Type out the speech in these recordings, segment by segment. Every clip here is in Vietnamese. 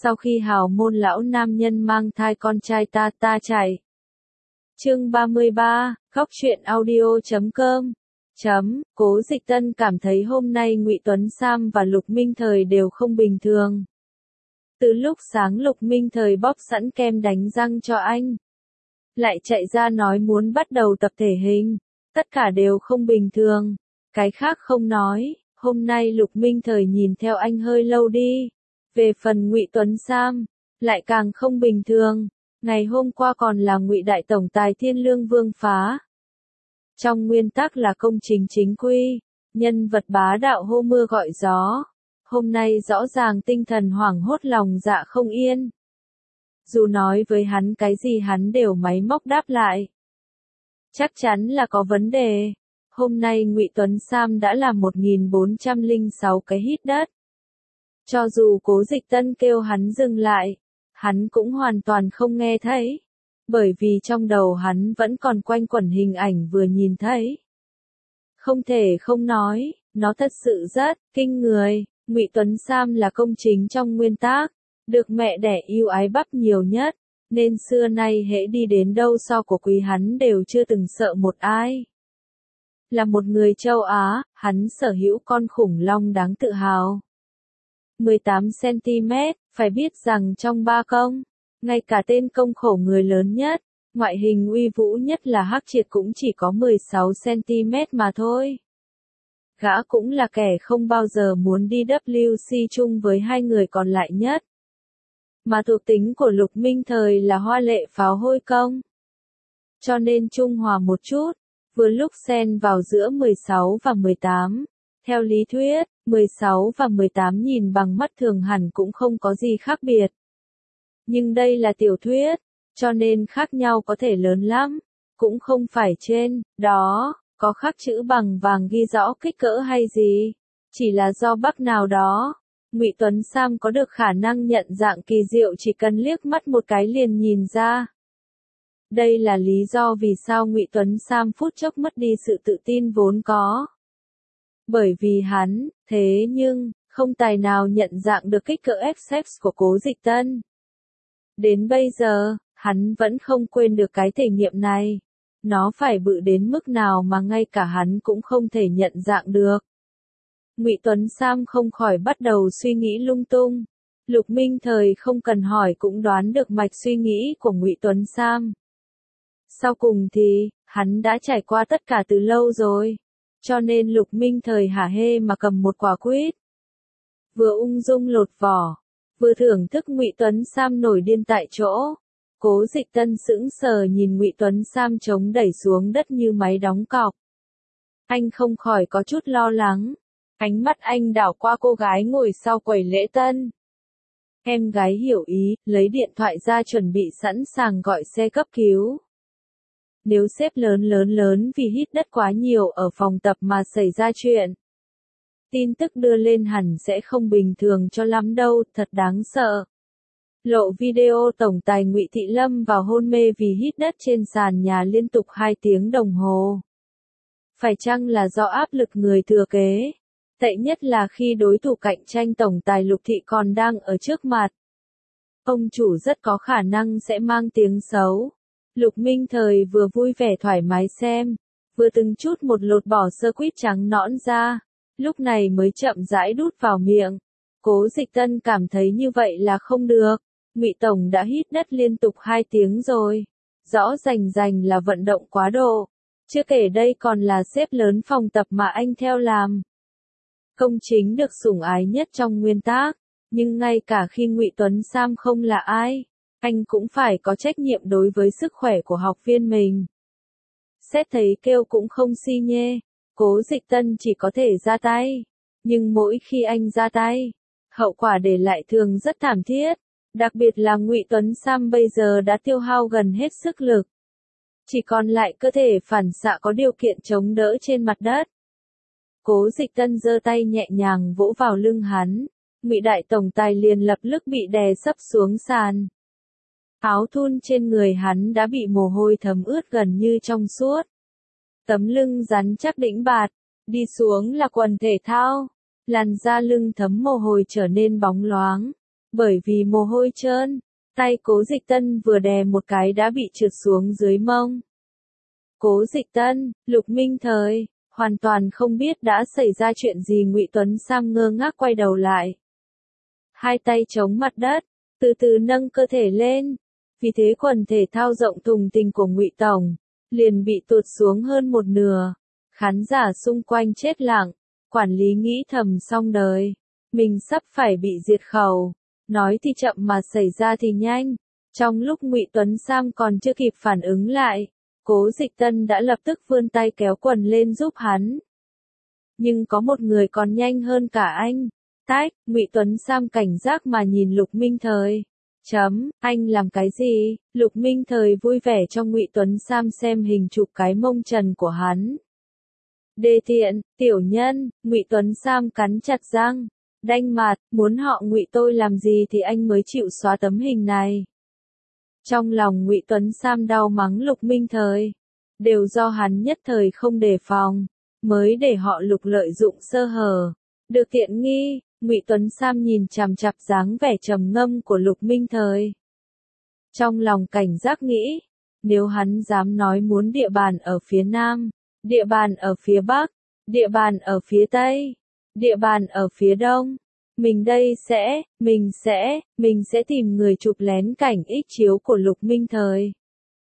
Sau khi hào môn lão nam nhân mang thai con trai ta chạy. Chương 33, Góc truyện audio.com. Cố Dịch Tân cảm thấy hôm nay Ngụy Tuấn Sam và Lục Minh Thời đều không bình thường. Từ lúc sáng Lục Minh Thời bóp sẵn kem đánh răng cho anh, lại chạy ra nói muốn bắt đầu tập thể hình, tất cả đều không bình thường. Cái khác không nói, hôm nay Lục Minh Thời nhìn theo anh hơi lâu đi. Về phần Ngụy Tuấn Sam, lại càng không bình thường. Ngày hôm qua còn là Ngụy đại tổng tài Thiên Lương Vương phá. Trong nguyên tắc là công chính chính quy, nhân vật bá đạo hô mưa gọi gió. Hôm nay rõ ràng tinh thần hoảng hốt lòng dạ không yên. Dù nói với hắn cái gì hắn đều máy móc đáp lại. Chắc chắn là có vấn đề. Hôm nay Ngụy Tuấn Sam đã làm 1406 cái hít đất. Cho dù Cố Dịch Tân kêu hắn dừng lại, hắn cũng hoàn toàn không nghe thấy. Bởi vì trong đầu hắn vẫn còn quanh quẩn hình ảnh vừa nhìn thấy. Không thể không nói, nó thật sự rất kinh người. Ngụy Tuấn Sam là công chính trong nguyên tắc, được mẹ đẻ yêu ái bắp nhiều nhất, nên xưa nay hễ đi đến đâu so của quý hắn đều chưa từng sợ một ai. Là một người châu Á, hắn sở hữu con khủng long đáng tự hào. 18cm, phải biết rằng trong ba công, ngay cả tên công khổ người lớn nhất, ngoại hình uy vũ nhất là Hắc Triệt cũng chỉ có 16cm mà thôi. Gã cũng là kẻ không bao giờ muốn đi WC chung với hai người còn lại nhất. Mà thuộc tính của Lục Minh Thời là hoa lệ pháo hôi công. Cho nên trung hòa một chút, vừa lúc xen vào giữa 16 và 18. Theo lý thuyết, 16 và 18 nhìn bằng mắt thường hẳn cũng không có gì khác biệt. Nhưng đây là tiểu thuyết, cho nên khác nhau có thể lớn lắm. Cũng không phải trên đó có khắc chữ bằng vàng ghi rõ kích cỡ hay gì. Chỉ là do bắp nào đó, Ngụy Tuấn Sam có được khả năng nhận dạng kỳ diệu chỉ cần liếc mắt một cái liền nhìn ra. Đây là lý do vì sao Ngụy Tuấn Sam phút chốc mất đi sự tự tin vốn có. Bởi vì hắn, thế nhưng, không tài nào nhận dạng được kích cỡ XX của Cố Dịch Tân. Đến bây giờ, hắn vẫn không quên được cái thể nghiệm này. Nó phải bự đến mức nào mà ngay cả hắn cũng không thể nhận dạng được. Ngụy Tuấn Sam không khỏi bắt đầu suy nghĩ lung tung. Lục Minh Thời không cần hỏi cũng đoán được mạch suy nghĩ của Ngụy Tuấn Sam. Sau cùng thì, hắn đã trải qua tất cả từ lâu rồi. Cho nên Lục Minh Thời hả hê mà cầm một quả quýt. Vừa ung dung lột vỏ, vừa thưởng thức Ngụy Tuấn Sam nổi điên tại chỗ. Cố Dịch Tân sững sờ nhìn Ngụy Tuấn Sam chống đẩy xuống đất như máy đóng cọc. Anh không khỏi có chút lo lắng. Ánh mắt anh đảo qua cô gái ngồi sau quầy lễ tân. Em gái hiểu ý, lấy điện thoại ra chuẩn bị sẵn sàng gọi xe cấp cứu. Nếu sếp lớn vì hít đất quá nhiều ở phòng tập mà xảy ra chuyện, tin tức đưa lên hẳn sẽ không bình thường cho lắm đâu, thật đáng sợ. Lộ video tổng tài Ngụy Thị Lâm vào hôn mê vì hít đất trên sàn nhà liên tục 2 tiếng đồng hồ. Phải chăng là do áp lực người thừa kế? Tệ nhất là khi đối thủ cạnh tranh tổng tài Lục Thị còn đang ở trước mặt. Ông chủ rất có khả năng sẽ mang tiếng xấu. Lục Minh Thời vừa vui vẻ thoải mái xem, vừa từng chút một lột bỏ sơ quýt trắng nõn ra, lúc này mới chậm rãi đút vào miệng. Cố Dịch Tân cảm thấy như vậy là không được. Ngụy tổng đã hít đất liên tục 2 tiếng rồi. Rõ rành là vận động quá độ. Chưa kể đây còn là sếp lớn phòng tập mà anh theo làm. Công chính được sủng ái nhất trong nguyên tắc, nhưng ngay cả khi Ngụy Tuấn Sam không là ai, anh cũng phải có trách nhiệm đối với sức khỏe của học viên mình. Sếp thấy kêu cũng không si nhê, Cố Dịch Tân chỉ có thể ra tay. Nhưng mỗi khi anh ra tay, hậu quả để lại thường rất thảm thiết. Đặc biệt là Ngụy Tuấn Sam bây giờ đã tiêu hao gần hết sức lực. Chỉ còn lại cơ thể phản xạ có điều kiện chống đỡ trên mặt đất. Cố Dịch Tân giơ tay nhẹ nhàng vỗ vào lưng hắn. Ngụy đại tổng tài liền lập tức bị đè sấp xuống sàn. Áo thun trên người hắn đã bị mồ hôi thấm ướt gần như trong suốt. Tấm lưng rắn chắc đĩnh bạt, đi xuống là quần thể thao, làn da lưng thấm mồ hôi trở nên bóng loáng. Bởi vì mồ hôi trơn, tay Cố Dịch Tân vừa đè một cái đã bị trượt xuống dưới mông. Cố Dịch Tân, Lục Minh Thời, hoàn toàn không biết đã xảy ra chuyện gì. Ngụy Tuấn Sam ngơ ngác quay đầu lại. Hai tay chống mặt đất, từ từ nâng cơ thể lên. Vì thế quần thể thao rộng thùng thình của Ngụy Tổng liền bị tụt xuống hơn một nửa. Khán giả xung quanh chết lặng, quản lý nghĩ thầm xong đời, mình sắp phải bị diệt khẩu. Nói thì chậm mà xảy ra thì nhanh. Trong lúc Ngụy Tuấn Sam còn chưa kịp phản ứng lại, Cố Dịch Tân đã lập tức vươn tay kéo quần lên giúp hắn. Nhưng có một người còn nhanh hơn cả anh. Tách, Ngụy Tuấn Sam cảnh giác mà nhìn Lục Minh Thời. Anh làm cái gì? Lục Minh Thời vui vẻ cho Ngụy Tuấn Sam xem hình chụp cái mông trần của hắn. Đê tiện, tiểu nhân, Ngụy Tuấn Sam cắn chặt răng, đanh mặt, muốn họ Ngụy tôi làm gì thì anh mới chịu xóa tấm hình này. Trong lòng Ngụy Tuấn Sam đau mắng Lục Minh Thời, đều do hắn nhất thời không đề phòng, mới để họ Lục lợi dụng sơ hở, được tiện nghi. Ngụy Tuấn Sam nhìn chằm chằm dáng vẻ trầm ngâm của Lục Minh Thời. Trong lòng cảnh giác nghĩ, nếu hắn dám nói muốn địa bàn ở phía Nam, địa bàn ở phía Bắc, địa bàn ở phía Tây, địa bàn ở phía Đông, mình sẽ tìm người chụp lén cảnh ích chiếu của Lục Minh Thời.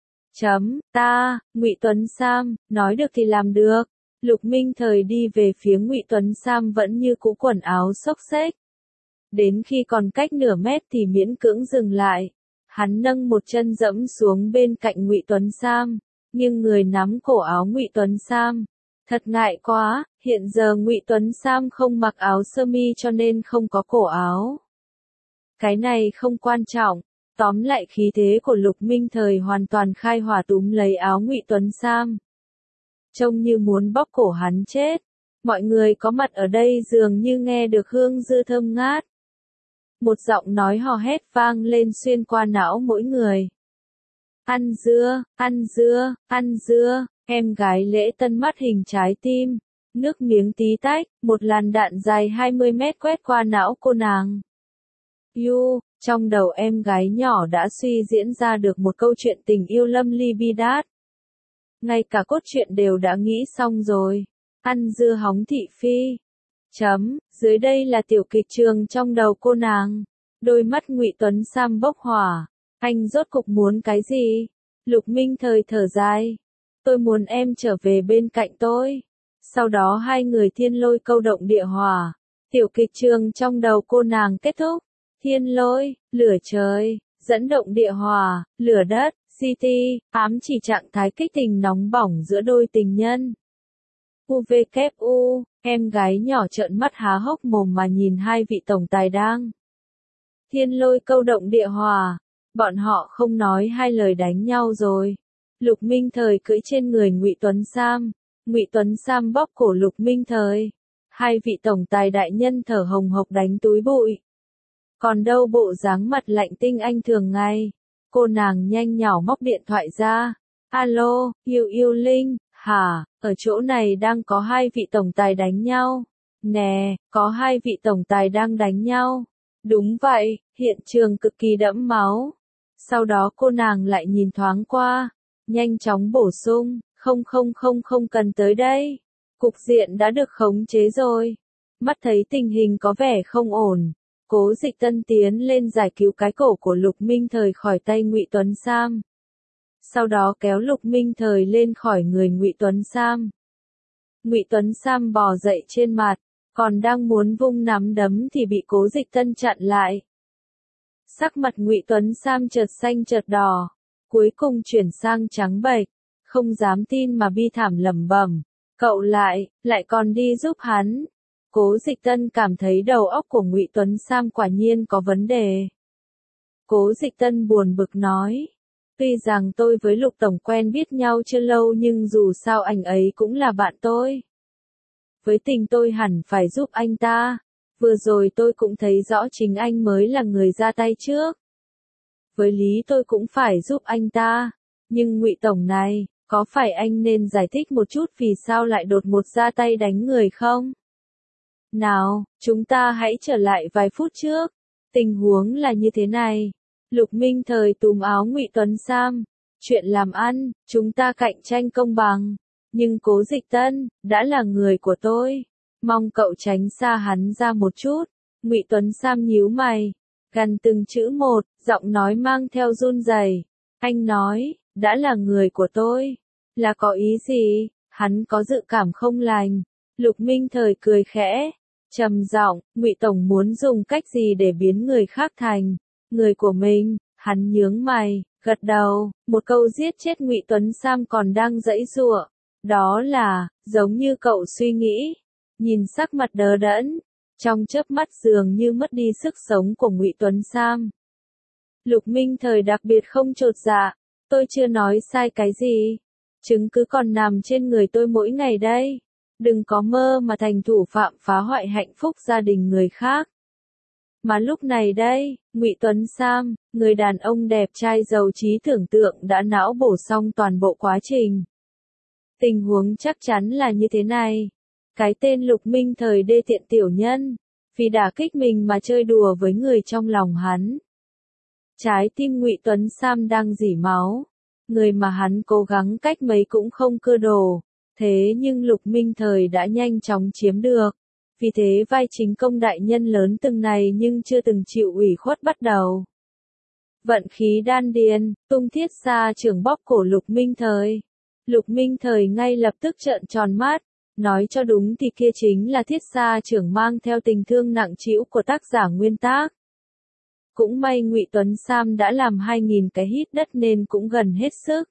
Ngụy Tuấn Sam, nói được thì làm được. Lục Minh Thời đi về phía Ngụy Tuấn Sam vẫn như cũ quần áo xốc xếch. Đến khi còn cách nửa mét thì miễn cưỡng dừng lại. Hắn nâng một chân dẫm xuống bên cạnh Ngụy Tuấn Sam, nhưng người nắm cổ áo Ngụy Tuấn Sam. Thật ngại quá, hiện giờ Ngụy Tuấn Sam không mặc áo sơ mi cho nên không có cổ áo. Cái này không quan trọng, tóm lại khí thế của Lục Minh Thời hoàn toàn khai hỏa túm lấy áo Ngụy Tuấn Sam. Trông như muốn bóp cổ hắn chết. Mọi người có mặt ở đây dường như nghe được hương dư thơm ngát. Một giọng nói hò hét vang lên xuyên qua não mỗi người. Ăn dưa, ăn dưa, ăn dưa. Em gái Lễ Tân mắt hình trái tim, nước miếng tí tách, một làn đạn dài 20 mét quét qua não cô nàng. Trong đầu em gái nhỏ đã suy diễn ra được một câu chuyện tình yêu lâm ly bi đát. Ngay cả cốt truyện đều đã nghĩ xong rồi. Ăn dưa hóng thị phi. Dưới đây là tiểu kịch trường trong đầu cô nàng. Đôi mắt Ngụy Tuấn Sam bốc hỏa. Anh rốt cục muốn cái gì? Lục Minh Thời thở dài. Tôi muốn em trở về bên cạnh tôi. Sau đó hai người thiên lôi câu động địa hỏa. Tiểu kịch trường trong đầu cô nàng kết thúc. Thiên lôi, lửa trời, dẫn động địa hỏa, lửa đất, city, ám chỉ trạng thái kích tình nóng bỏng giữa đôi tình nhân. UVKU, em gái nhỏ trợn mắt há hốc mồm mà nhìn hai vị tổng tài đang. Thiên lôi câu động địa hỏa, bọn họ không nói hai lời đánh nhau rồi. Lục Minh Thời cưỡi trên người Ngụy Tuấn Sam, Ngụy Tuấn Sam bóp cổ Lục Minh Thời. Hai vị tổng tài đại nhân thở hồng hộc đánh túi bụi. Còn đâu bộ dáng mặt lạnh tinh anh thường ngày. Cô nàng nhanh nhỏ móc điện thoại ra. Alo, Yêu Linh, hả, ở chỗ này đang có hai vị tổng tài đánh nhau. Nè, có hai vị tổng tài đang đánh nhau. Đúng vậy, hiện trường cực kỳ đẫm máu. Sau đó cô nàng lại nhìn thoáng qua, nhanh chóng bổ sung, không cần tới đây. Cục diện đã được khống chế rồi. Mắt thấy tình hình có vẻ không ổn. Cố Dịch Tân tiến lên giải cứu cái cổ của Lục Minh Thời khỏi tay Ngụy Tuấn Sam. Sau đó kéo Lục Minh Thời lên khỏi người Ngụy Tuấn Sam. Ngụy Tuấn Sam bò dậy trên mặt, còn đang muốn vung nắm đấm thì bị Cố Dịch Tân chặn lại. Sắc mặt Ngụy Tuấn Sam chợt xanh chợt đỏ, cuối cùng chuyển sang trắng bệch, không dám tin mà bi thảm lẩm bẩm, cậu lại còn đi giúp hắn. Cố Dịch Tân cảm thấy đầu óc của Ngụy Tuấn Sam quả nhiên có vấn đề. Cố Dịch Tân buồn bực nói, tuy rằng tôi với Lục Tổng quen biết nhau chưa lâu nhưng dù sao anh ấy cũng là bạn tôi. Với tình tôi hẳn phải giúp anh ta. Vừa rồi tôi cũng thấy rõ chính anh mới là người ra tay trước. Với lý tôi cũng phải giúp anh ta. Nhưng Ngụy Tổng này, có phải anh nên giải thích một chút vì sao lại đột ngột ra tay đánh người không? Nào, chúng ta hãy trở lại vài phút trước. Tình huống là như thế này. Lục Minh Thời túm áo Ngụy Tuấn Sam. Chuyện làm ăn, chúng ta cạnh tranh công bằng. Nhưng Cố Dịch Tân, đã là người của tôi. Mong cậu tránh xa hắn ra một chút. Ngụy Tuấn Sam nhíu mày. Gần từng chữ một, giọng nói mang theo run rẩy. Anh nói, đã là người của tôi. Là có ý gì? Hắn có dự cảm không lành. Lục Minh Thời cười khẽ. Trầm giọng, Ngụy Tổng muốn dùng cách gì để biến người khác thành người của mình? Hắn nhướng mày, gật đầu, một câu giết chết Ngụy Tuấn Sam còn đang giãy giụa. Đó là, giống như cậu suy nghĩ. Nhìn sắc mặt đờ đẫn, trong chớp mắt dường như mất đi sức sống của Ngụy Tuấn Sam. Lục Minh Thời đặc biệt không chột dạ, tôi chưa nói sai cái gì. Chứng cứ còn nằm trên người tôi mỗi ngày đây. Đừng có mơ mà thành thủ phạm phá hoại hạnh phúc gia đình người khác. Mà lúc này đây, Ngụy Tuấn Sam, người đàn ông đẹp trai giàu trí tưởng tượng đã não bổ xong toàn bộ quá trình. Tình huống chắc chắn là như thế này. Cái tên Lục Minh Thời đê tiện tiểu nhân, vì đả kích mình mà chơi đùa với người trong lòng hắn. Trái tim Ngụy Tuấn Sam đang rỉ máu. Người mà hắn cố gắng cách mấy cũng không cưa đồ. Thế nhưng Lục Minh Thời đã nhanh chóng chiếm được. Vì thế vai chính công đại nhân lớn từng này nhưng chưa từng chịu ủy khuất bắt đầu. Vận khí đan điền, tung thiết xa trưởng bóp cổ Lục Minh Thời. Lục Minh Thời ngay lập tức trợn tròn mắt. Nói cho đúng thì kia chính là thiết xa trưởng mang theo tình thương nặng trĩu của tác giả nguyên tác. Cũng may Ngụy Tuấn Sam đã làm 2000 cái hit đất nên cũng gần hết sức.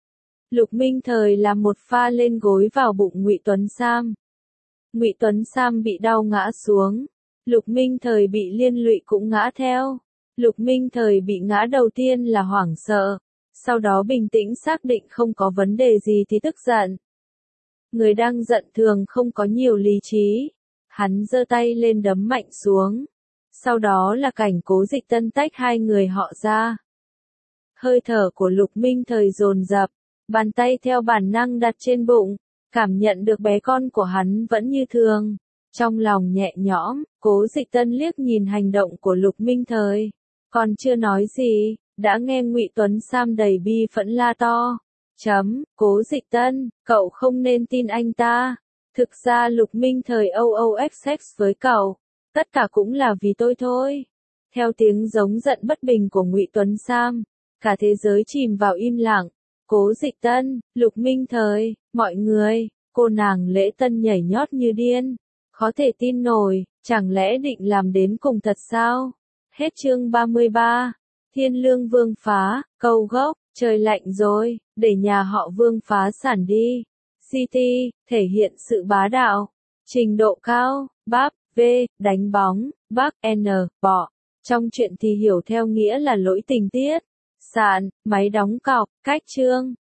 Lục Minh Thời làm một pha lên gối vào bụng Ngụy Tuấn Sam. Ngụy Tuấn Sam bị đau ngã xuống. Lục Minh Thời bị liên lụy cũng ngã theo. Lục Minh Thời bị ngã đầu tiên là hoảng sợ. Sau đó bình tĩnh xác định không có vấn đề gì thì tức giận. Người đang giận thường không có nhiều lý trí. Hắn giơ tay lên đấm mạnh xuống. Sau đó là cảnh Cố Dịch Tân tách hai người họ ra. Hơi thở của Lục Minh Thời dồn dập. Bàn tay theo bản năng đặt trên bụng. Cảm nhận được bé con của hắn vẫn như thường. Trong lòng nhẹ nhõm, Cố Dịch Tân liếc nhìn hành động của Lục Minh Thời. Còn chưa nói gì, đã nghe Ngụy Tuấn Sam đầy bi phẫn la to. Cố Dịch Tân, cậu không nên tin anh ta. Thực ra Lục Minh Thời OOXX với cậu. Tất cả cũng là vì tôi thôi. Theo tiếng giống giận bất bình của Ngụy Tuấn Sam, cả thế giới chìm vào im lặng. Cố Dịch Tân, Lục Minh Thời, mọi người, cô nàng Lễ Tân nhảy nhót như điên. Khó thể tin nổi, chẳng lẽ định làm đến cùng thật sao? Hết chương 33. Thiên Lương Vương phá, câu gốc, trời lạnh rồi, để nhà họ Vương phá sản đi. City, thể hiện sự bá đạo. Trình độ cao, bắp, V, đánh bóng, Bắc, N, bỏ. Trong truyện thì hiểu theo nghĩa là lỗi tình tiết. Sạn, máy đóng cọc, cách chương.